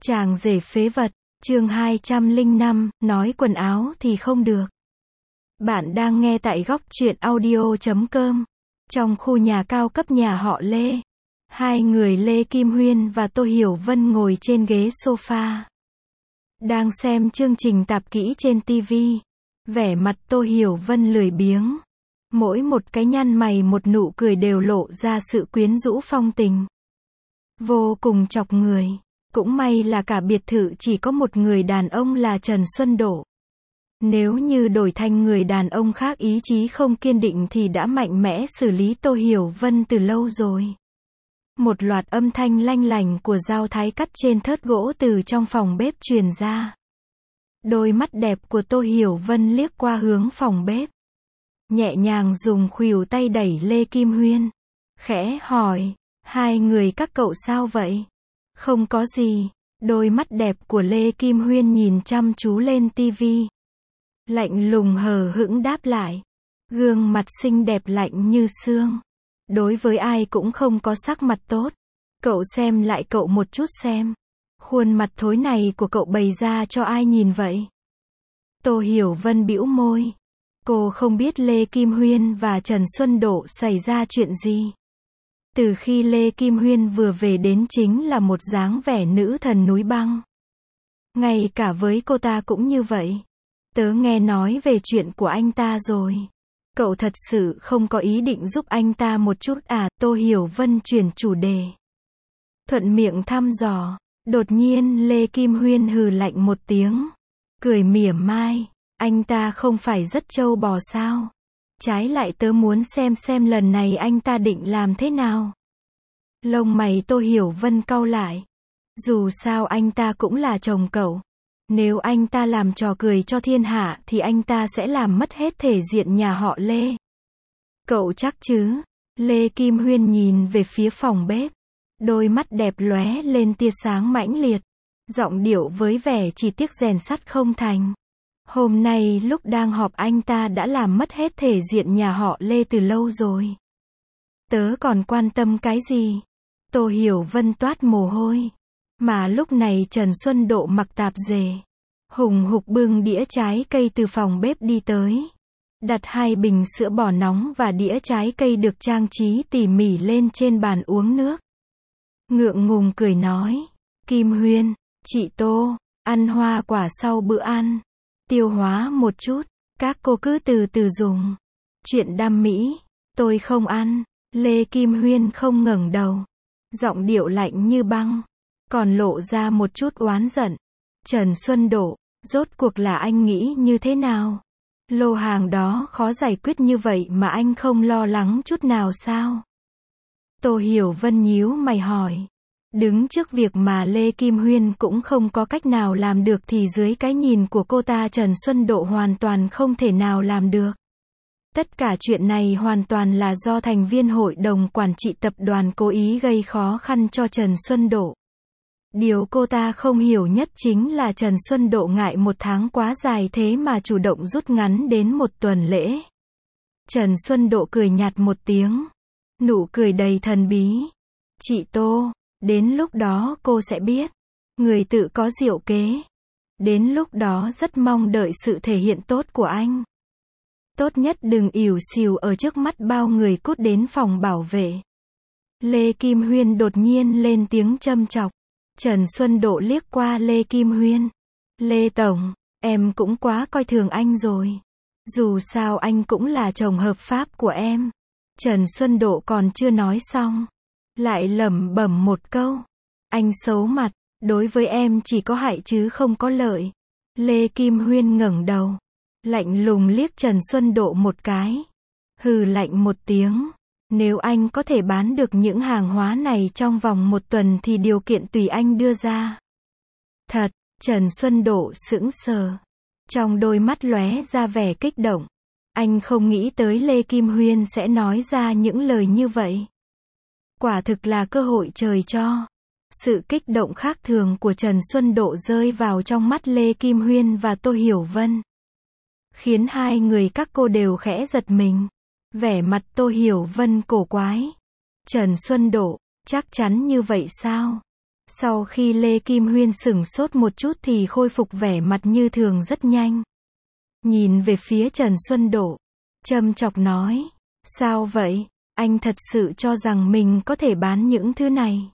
Chàng rể phế vật, chương 205, nói quần áo thì không được. Bạn đang nghe tại góc truyện audio.com. Trong khu nhà cao cấp nhà họ Lê, hai người Lê Kim Huyên và Tô Hiểu Vân ngồi trên ghế sofa, đang xem chương trình tạp kỹ trên TV. Vẻ mặt Tô Hiểu Vân lười biếng, mỗi một cái nhăn mày một nụ cười đều lộ ra sự quyến rũ phong tình, vô cùng chọc người. Cũng may là cả biệt thự chỉ có một người đàn ông là Trần Xuân Độ. Nếu như đổi thành người đàn ông khác ý chí không kiên định thì đã mạnh mẽ xử lý Tô Hiểu Vân từ lâu rồi. Một loạt âm thanh lanh lảnh của dao thái cắt trên thớt gỗ từ trong phòng bếp truyền ra. Đôi mắt đẹp của Tô Hiểu Vân liếc qua hướng phòng bếp, nhẹ nhàng dùng khuỷu tay đẩy Lê Kim Huyên, khẽ hỏi, hai người các cậu sao vậy? Không có gì. Đôi mắt đẹp của Lê Kim Huyên nhìn chăm chú lên tivi, lạnh lùng hờ hững đáp lại. Gương mặt xinh đẹp lạnh như xương. Đối với ai cũng không có sắc mặt tốt. Cậu xem lại cậu một chút xem. Khuôn mặt thối này của cậu bày ra cho ai nhìn vậy? Tô Hiểu Vân bĩu môi. Cô không biết Lê Kim Huyên và Trần Xuân Độ xảy ra chuyện gì. Từ khi Lê Kim Huyên vừa về đến chính là một dáng vẻ nữ thần núi băng. Ngay cả với cô ta cũng như vậy. Tớ nghe nói về chuyện của anh ta rồi. Cậu thật sự không có ý định giúp anh ta một chút à? Tô Hiểu Vân chuyển chủ đề, thuận miệng thăm dò. Đột nhiên Lê Kim Huyên hừ lạnh một tiếng, cười mỉa mai. Anh ta không phải rất trâu bò sao? Trái lại tớ muốn xem lần này anh ta định làm thế nào. Lông mày Tô Hiểu Vân cau lại. Dù sao anh ta cũng là chồng cậu. Nếu anh ta làm trò cười cho thiên hạ thì anh ta sẽ làm mất hết thể diện nhà họ Lê. Cậu chắc chứ? Lê Kim Huyên nhìn về phía phòng bếp. Đôi mắt đẹp lóe lên tia sáng mãnh liệt. Giọng điệu với vẻ chỉ tiếc rèn sắt không thành. Hôm nay lúc đang họp anh ta đã làm mất hết thể diện nhà họ Lê từ lâu rồi. Tớ còn quan tâm cái gì? Tô Hiểu Vân toát mồ hôi. Mà lúc này Trần Xuân Độ mặc tạp dề, hùng hục bưng đĩa trái cây từ phòng bếp đi tới. Đặt hai bình sữa bò nóng và đĩa trái cây được trang trí tỉ mỉ lên trên bàn uống nước. Ngượng ngùng cười nói, Kim Huyên, chị Tô, ăn hoa quả sau bữa ăn. Tiêu hóa một chút, các cô cứ từ từ dùng. Chuyện đam mỹ, tôi không ăn. Lê Kim Huyên không ngẩng đầu, giọng điệu lạnh như băng, còn lộ ra một chút oán giận. Trần Xuân Độ, rốt cuộc là anh nghĩ như thế nào? Lô hàng đó khó giải quyết như vậy mà anh không lo lắng chút nào sao? Tô Hiểu Vân nhíu mày hỏi. Đứng trước việc mà Lê Kim Huyên cũng không có cách nào làm được thì dưới cái nhìn của cô ta Trần Xuân Độ hoàn toàn không thể nào làm được. Tất cả chuyện này hoàn toàn là do thành viên hội đồng quản trị tập đoàn cố ý gây khó khăn cho Trần Xuân Độ. Điều cô ta không hiểu nhất chính là Trần Xuân Độ ngại một tháng quá dài thế mà chủ động rút ngắn đến một tuần lễ. Trần Xuân Độ cười nhạt một tiếng, nụ cười đầy thần bí. Chị Tô, đến lúc đó cô sẽ biết. Người tự có diệu kế. Đến lúc đó rất mong đợi sự thể hiện tốt của anh. Tốt nhất đừng ỉu xìu ở trước mắt bao người, cút đến phòng bảo vệ. Lê Kim Huyên đột nhiên lên tiếng châm chọc. Trần Xuân Độ liếc qua Lê Kim Huyên. Lê Tổng, em cũng quá coi thường anh rồi. Dù sao anh cũng là chồng hợp pháp của em. Trần Xuân Độ còn chưa nói xong, lại lẩm bẩm một câu. Anh xấu mặt, đối với em chỉ có hại chứ không có lợi. Lê Kim Huyên ngẩng đầu, lạnh lùng liếc Trần Xuân Độ một cái. Hừ lạnh một tiếng. Nếu anh có thể bán được những hàng hóa này trong vòng một tuần thì điều kiện tùy anh đưa ra. Thật, Trần Xuân Độ sững sờ. Trong đôi mắt lóe ra vẻ kích động. Anh không nghĩ tới Lê Kim Huyên sẽ nói ra những lời như vậy. Quả thực là cơ hội trời cho. Sự kích động khác thường của Trần Xuân Độ rơi vào trong mắt Lê Kim Huyên và Tô Hiểu Vân, khiến hai người các cô đều khẽ giật mình. Vẻ mặt Tô Hiểu Vân cổ quái. Trần Xuân Độ, chắc chắn như vậy sao? Sau khi Lê Kim Huyên sửng sốt một chút thì khôi phục vẻ mặt như thường rất nhanh. Nhìn về phía Trần Xuân Độ, châm chọc nói, sao vậy, anh thật sự cho rằng mình có thể bán những thứ này?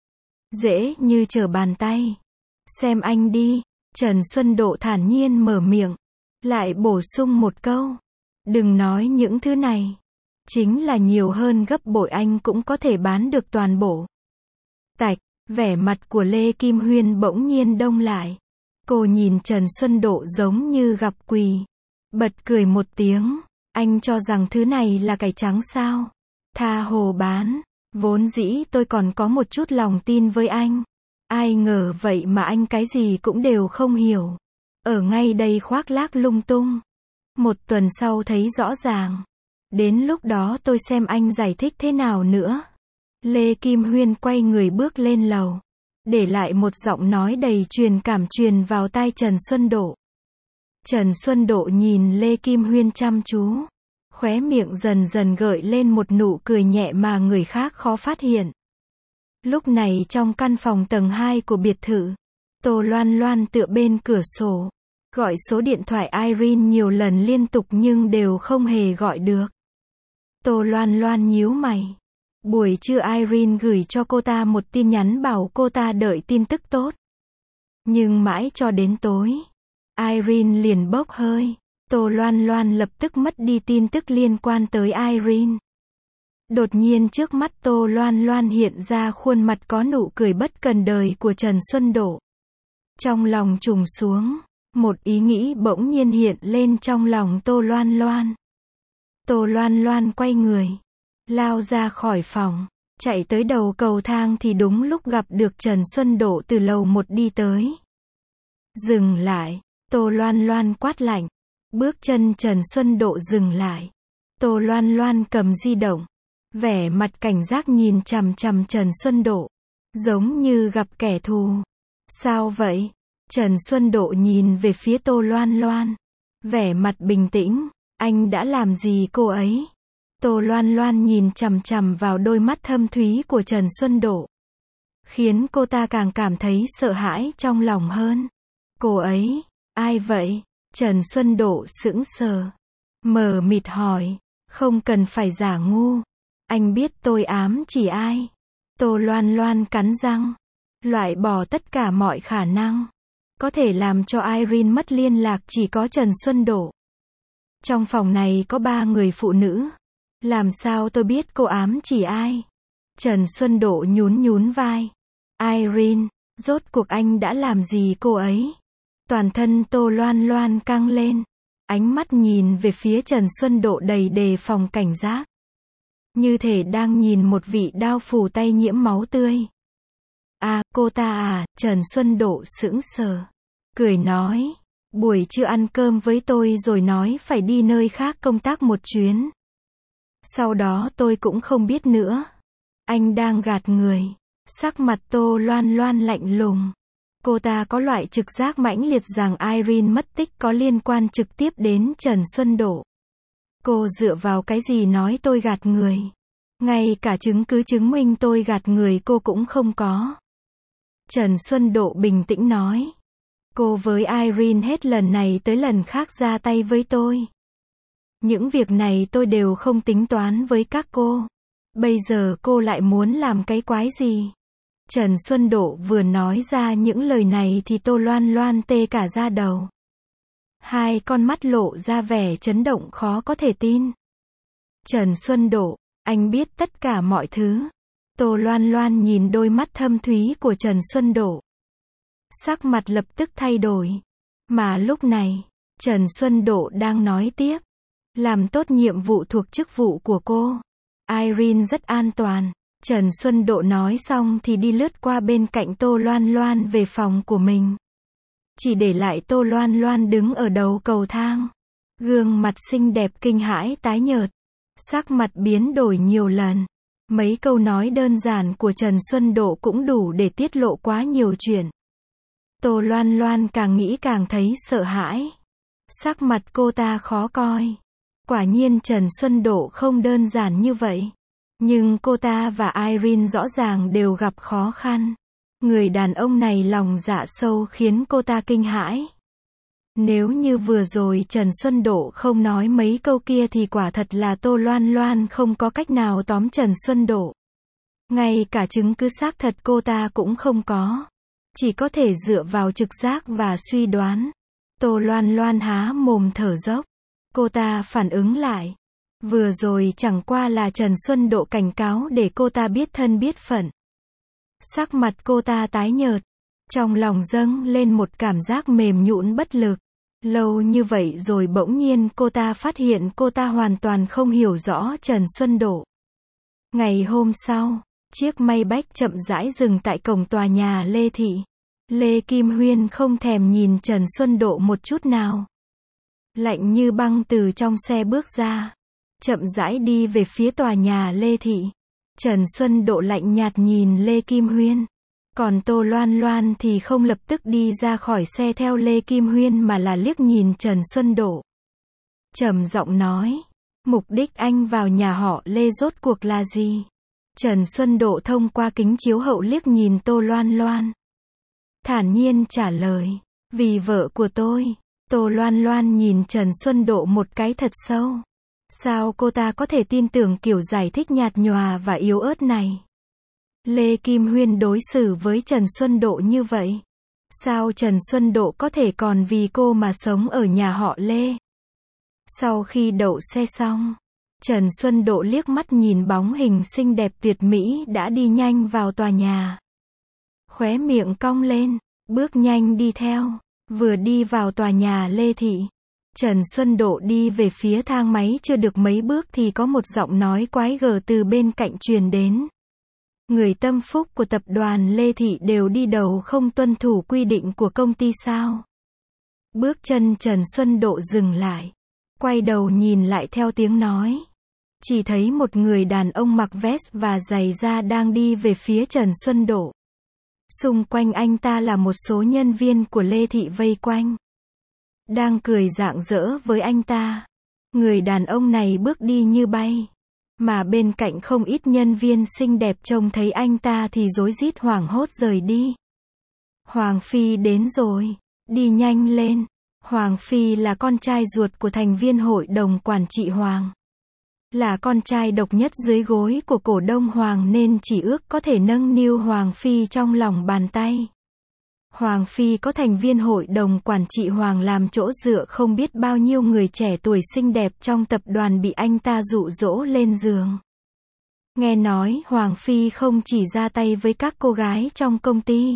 Dễ như trở bàn tay. Xem anh đi, Trần Xuân Độ thản nhiên mở miệng, lại bổ sung một câu, đừng nói những thứ này, chính là nhiều hơn gấp bội anh cũng có thể bán được toàn bộ. Tạch, vẻ mặt của Lê Kim Huyên bỗng nhiên đông lại. Cô nhìn Trần Xuân Độ giống như gặp quỷ. Bật cười một tiếng, anh cho rằng thứ này là cải trắng sao? Tha hồ bán, vốn dĩ tôi còn có một chút lòng tin với anh. Ai ngờ vậy mà anh cái gì cũng đều không hiểu. Ở ngay đây khoác lác lung tung. Một tuần sau thấy rõ ràng. Đến lúc đó tôi xem anh giải thích thế nào nữa. Lê Kim Huyên quay người bước lên lầu. Để lại một giọng nói đầy truyền cảm truyền vào tai Trần Xuân Độ. Trần Xuân Độ nhìn Lê Kim Huyên chăm chú. Khóe miệng dần dần gợi lên một nụ cười nhẹ mà người khác khó phát hiện. Lúc này trong căn phòng tầng 2 của biệt thự, Tô Loan Loan tựa bên cửa sổ, gọi số điện thoại Irene nhiều lần liên tục nhưng đều không hề gọi được. Tô Loan Loan nhíu mày. Buổi trưa Irene gửi cho cô ta một tin nhắn bảo cô ta đợi tin tức tốt. Nhưng mãi cho đến tối, Irene liền bốc hơi. Tô Loan Loan lập tức mất đi tin tức liên quan tới Irene. Đột nhiên trước mắt Tô Loan Loan hiện ra khuôn mặt có nụ cười bất cần đời của Trần Xuân Độ. Trong lòng trùng xuống, một ý nghĩ bỗng nhiên hiện lên trong lòng Tô Loan Loan. Tô Loan Loan quay người, lao ra khỏi phòng, chạy tới đầu cầu thang thì đúng lúc gặp được Trần Xuân Độ từ lầu 1 đi tới. Dừng lại, Tô Loan Loan quát lạnh. Bước chân Trần Xuân Độ dừng lại. Tô Loan Loan cầm di động, vẻ mặt cảnh giác nhìn chằm chằm Trần Xuân Độ, giống như gặp kẻ thù. Sao vậy? Trần Xuân Độ nhìn về phía Tô Loan Loan, vẻ mặt bình tĩnh, anh đã làm gì cô ấy? Tô Loan Loan nhìn chằm chằm vào đôi mắt thâm thúy của Trần Xuân Độ, khiến cô ta càng cảm thấy sợ hãi trong lòng hơn. Cô ấy, ai vậy? Trần Xuân Độ sững sờ, mờ mịt hỏi, không cần phải giả ngu, anh biết tôi ám chỉ ai? Tô Loan Loan cắn răng, loại bỏ tất cả mọi khả năng, có thể làm cho Irene mất liên lạc chỉ có Trần Xuân Độ. Trong phòng này có 3 người phụ nữ, làm sao tôi biết cô ám chỉ ai? Trần Xuân Độ nhún nhún vai, Irene, rốt cuộc anh đã làm gì cô ấy? Toàn thân Tô Loan Loan căng lên, ánh mắt nhìn về phía Trần Xuân Độ đầy đề phòng cảnh giác. Như thể đang nhìn một vị đao phủ tay nhiễm máu tươi. À, cô ta à, Trần Xuân Độ sững sờ, cười nói, buổi trưa ăn cơm với tôi rồi nói phải đi nơi khác công tác một chuyến. Sau đó tôi cũng không biết nữa. Anh đang gạt người. Sắc mặt Tô Loan Loan lạnh lùng. Cô ta có loại trực giác mãnh liệt rằng Irene mất tích có liên quan trực tiếp đến Trần Xuân Độ. Cô dựa vào cái gì nói tôi gạt người? Ngay cả chứng cứ chứng minh tôi gạt người cô cũng không có. Trần Xuân Độ bình tĩnh nói. Cô với Irene hết lần này tới lần khác ra tay với tôi. Những việc này tôi đều không tính toán với các cô. Bây giờ cô lại muốn làm cái quái gì? Trần Xuân Độ vừa nói ra những lời này thì Tô Loan Loan tê cả da đầu. Hai con mắt lộ ra vẻ chấn động khó có thể tin. Trần Xuân Độ, anh biết tất cả mọi thứ. Tô Loan Loan nhìn đôi mắt thâm thúy của Trần Xuân Độ. Sắc mặt lập tức thay đổi. Mà lúc này, Trần Xuân Độ đang nói tiếp. Làm tốt nhiệm vụ thuộc chức vụ của cô. Irene rất an toàn. Trần Xuân Độ nói xong thì đi lướt qua bên cạnh Tô Loan Loan về phòng của mình. Chỉ để lại Tô Loan Loan đứng ở đầu cầu thang. Gương mặt xinh đẹp kinh hãi tái nhợt. Sắc mặt biến đổi nhiều lần. Mấy câu nói đơn giản của Trần Xuân Độ cũng đủ để tiết lộ quá nhiều chuyện. Tô Loan Loan càng nghĩ càng thấy sợ hãi. Sắc mặt cô ta khó coi. Quả nhiên Trần Xuân Độ không đơn giản như vậy. Nhưng cô ta và Irene rõ ràng đều gặp khó khăn. Người đàn ông này lòng dạ sâu khiến cô ta kinh hãi. Nếu như vừa rồi Trần Xuân Độ không nói mấy câu kia thì quả thật là Tô Loan Loan không có cách nào tóm Trần Xuân Độ. Ngay cả chứng cứ xác thật cô ta cũng không có. Chỉ có thể dựa vào trực giác và suy đoán. Tô Loan Loan há mồm thở dốc. Cô ta phản ứng lại. Vừa rồi chẳng qua là Trần Xuân Độ cảnh cáo để cô ta biết thân biết phận. Sắc mặt cô ta tái nhợt. Trong lòng dâng lên một cảm giác mềm nhũn bất lực. Lâu như vậy rồi bỗng nhiên cô ta phát hiện cô ta hoàn toàn không hiểu rõ Trần Xuân Độ. Ngày hôm sau, chiếc Maybach chậm rãi dừng tại cổng tòa nhà Lê Thị. Lê Kim Huyên không thèm nhìn Trần Xuân Độ một chút nào. Lạnh như băng từ trong xe bước ra. Chậm rãi đi về phía tòa nhà Lê Thị. Trần Xuân Độ lạnh nhạt nhìn Lê Kim Huyên. Còn Tô Loan Loan thì không lập tức đi ra khỏi xe theo Lê Kim Huyên mà là liếc nhìn Trần Xuân Độ. Trầm giọng nói. Mục đích anh vào nhà họ Lê rốt cuộc là gì? Trần Xuân Độ thông qua kính chiếu hậu liếc nhìn Tô Loan Loan. Thản nhiên trả lời. Vì vợ của tôi. Tô Loan Loan nhìn Trần Xuân Độ một cái thật sâu. Sao cô ta có thể tin tưởng kiểu giải thích nhạt nhòa và yếu ớt này? Lê Kim Huyên đối xử với Trần Xuân Độ như vậy. Sao Trần Xuân Độ có thể còn vì cô mà sống ở nhà họ Lê? Sau khi đậu xe xong, Trần Xuân Độ liếc mắt nhìn bóng hình xinh đẹp tuyệt mỹ đã đi nhanh vào tòa nhà. Khóe miệng cong lên, bước nhanh đi theo. Vừa đi vào tòa nhà Lê Thị, Trần Xuân Độ đi về phía thang máy chưa được mấy bước thì có một giọng nói quái gở từ bên cạnh truyền đến. Người tâm phúc của tập đoàn Lê Thị đều đi đầu không tuân thủ quy định của công ty sao? Bước chân Trần Xuân Độ dừng lại. Quay đầu nhìn lại theo tiếng nói. Chỉ thấy một người đàn ông mặc vest và giày da đang đi về phía Trần Xuân Độ. Xung quanh anh ta là một số nhân viên của Lê Thị vây quanh. Đang cười rạng rỡ với anh ta. Người đàn ông này bước đi như bay. Mà bên cạnh không ít nhân viên xinh đẹp trông thấy anh ta thì rối rít hoảng hốt rời đi. Hoàng Phi đến rồi. Đi nhanh lên. Hoàng Phi là con trai ruột của thành viên hội đồng quản trị Hoàng. Là con trai độc nhất dưới gối của cổ đông Hoàng nên chỉ ước có thể nâng niu Hoàng Phi trong lòng bàn tay. Hoàng Phi có thành viên hội đồng quản trị Hoàng làm chỗ dựa không biết bao nhiêu người trẻ tuổi xinh đẹp trong tập đoàn bị anh ta dụ dỗ lên giường. Nghe nói Hoàng Phi không chỉ ra tay với các cô gái trong công ty.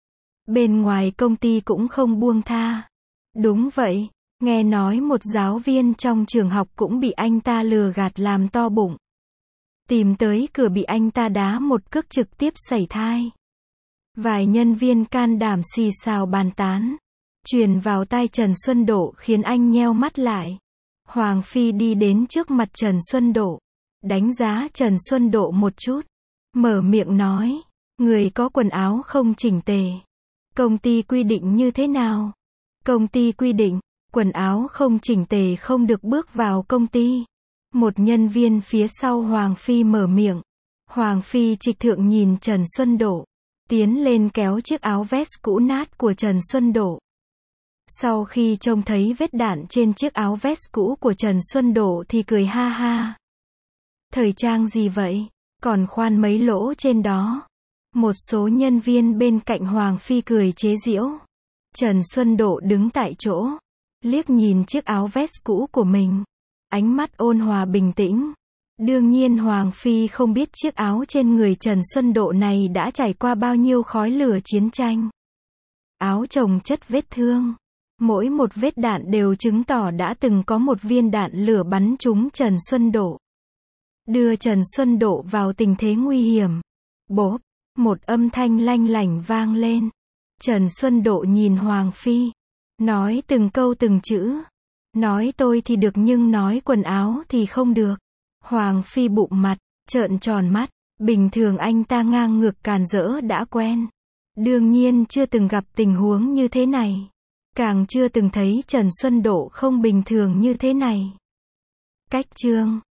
Bên ngoài công ty cũng không buông tha. Đúng vậy, nghe nói một giáo viên trong trường học cũng bị anh ta lừa gạt làm to bụng. Tìm tới cửa bị anh ta đá một cước trực tiếp sảy thai. Vài nhân viên can đảm xì xào bàn tán. Truyền vào tai Trần Xuân Độ khiến anh nheo mắt lại. Hoàng Phi đi đến trước mặt Trần Xuân Độ. Đánh giá Trần Xuân Độ một chút. Mở miệng nói. Người có quần áo không chỉnh tề. Công ty quy định như thế nào? Công ty quy định, quần áo không chỉnh tề không được bước vào công ty. Một nhân viên phía sau Hoàng Phi mở miệng. Hoàng Phi trịch thượng nhìn Trần Xuân Độ. Tiến lên kéo chiếc áo vest cũ nát của Trần Xuân Độ. Sau khi trông thấy vết đạn trên chiếc áo vest cũ của Trần Xuân Độ thì cười ha ha. Thời trang gì vậy? Còn khoan mấy lỗ trên đó. Một số nhân viên bên cạnh Hoàng Phi cười chế giễu. Trần Xuân Độ đứng tại chỗ. Liếc nhìn chiếc áo vest cũ của mình. Ánh mắt ôn hòa bình tĩnh. Đương nhiên Hoàng Phi không biết chiếc áo trên người Trần Xuân Độ này đã trải qua bao nhiêu khói lửa chiến tranh. Áo chồng chất vết thương. Mỗi một vết đạn đều chứng tỏ đã từng có một viên đạn lửa bắn trúng Trần Xuân Độ. Đưa Trần Xuân Độ vào tình thế nguy hiểm. Bốp, một âm thanh lanh lảnh vang lên. Trần Xuân Độ nhìn Hoàng Phi. Nói từng câu từng chữ. Nói tôi thì được nhưng nói quần áo thì không được. Hoàng Phi bụm mặt, trợn tròn mắt. Bình thường anh ta ngang ngược càn rỡ đã quen. Đương nhiên chưa từng gặp tình huống như thế này. Càng chưa từng thấy Trần Xuân Độ không bình thường như thế này. Cách chương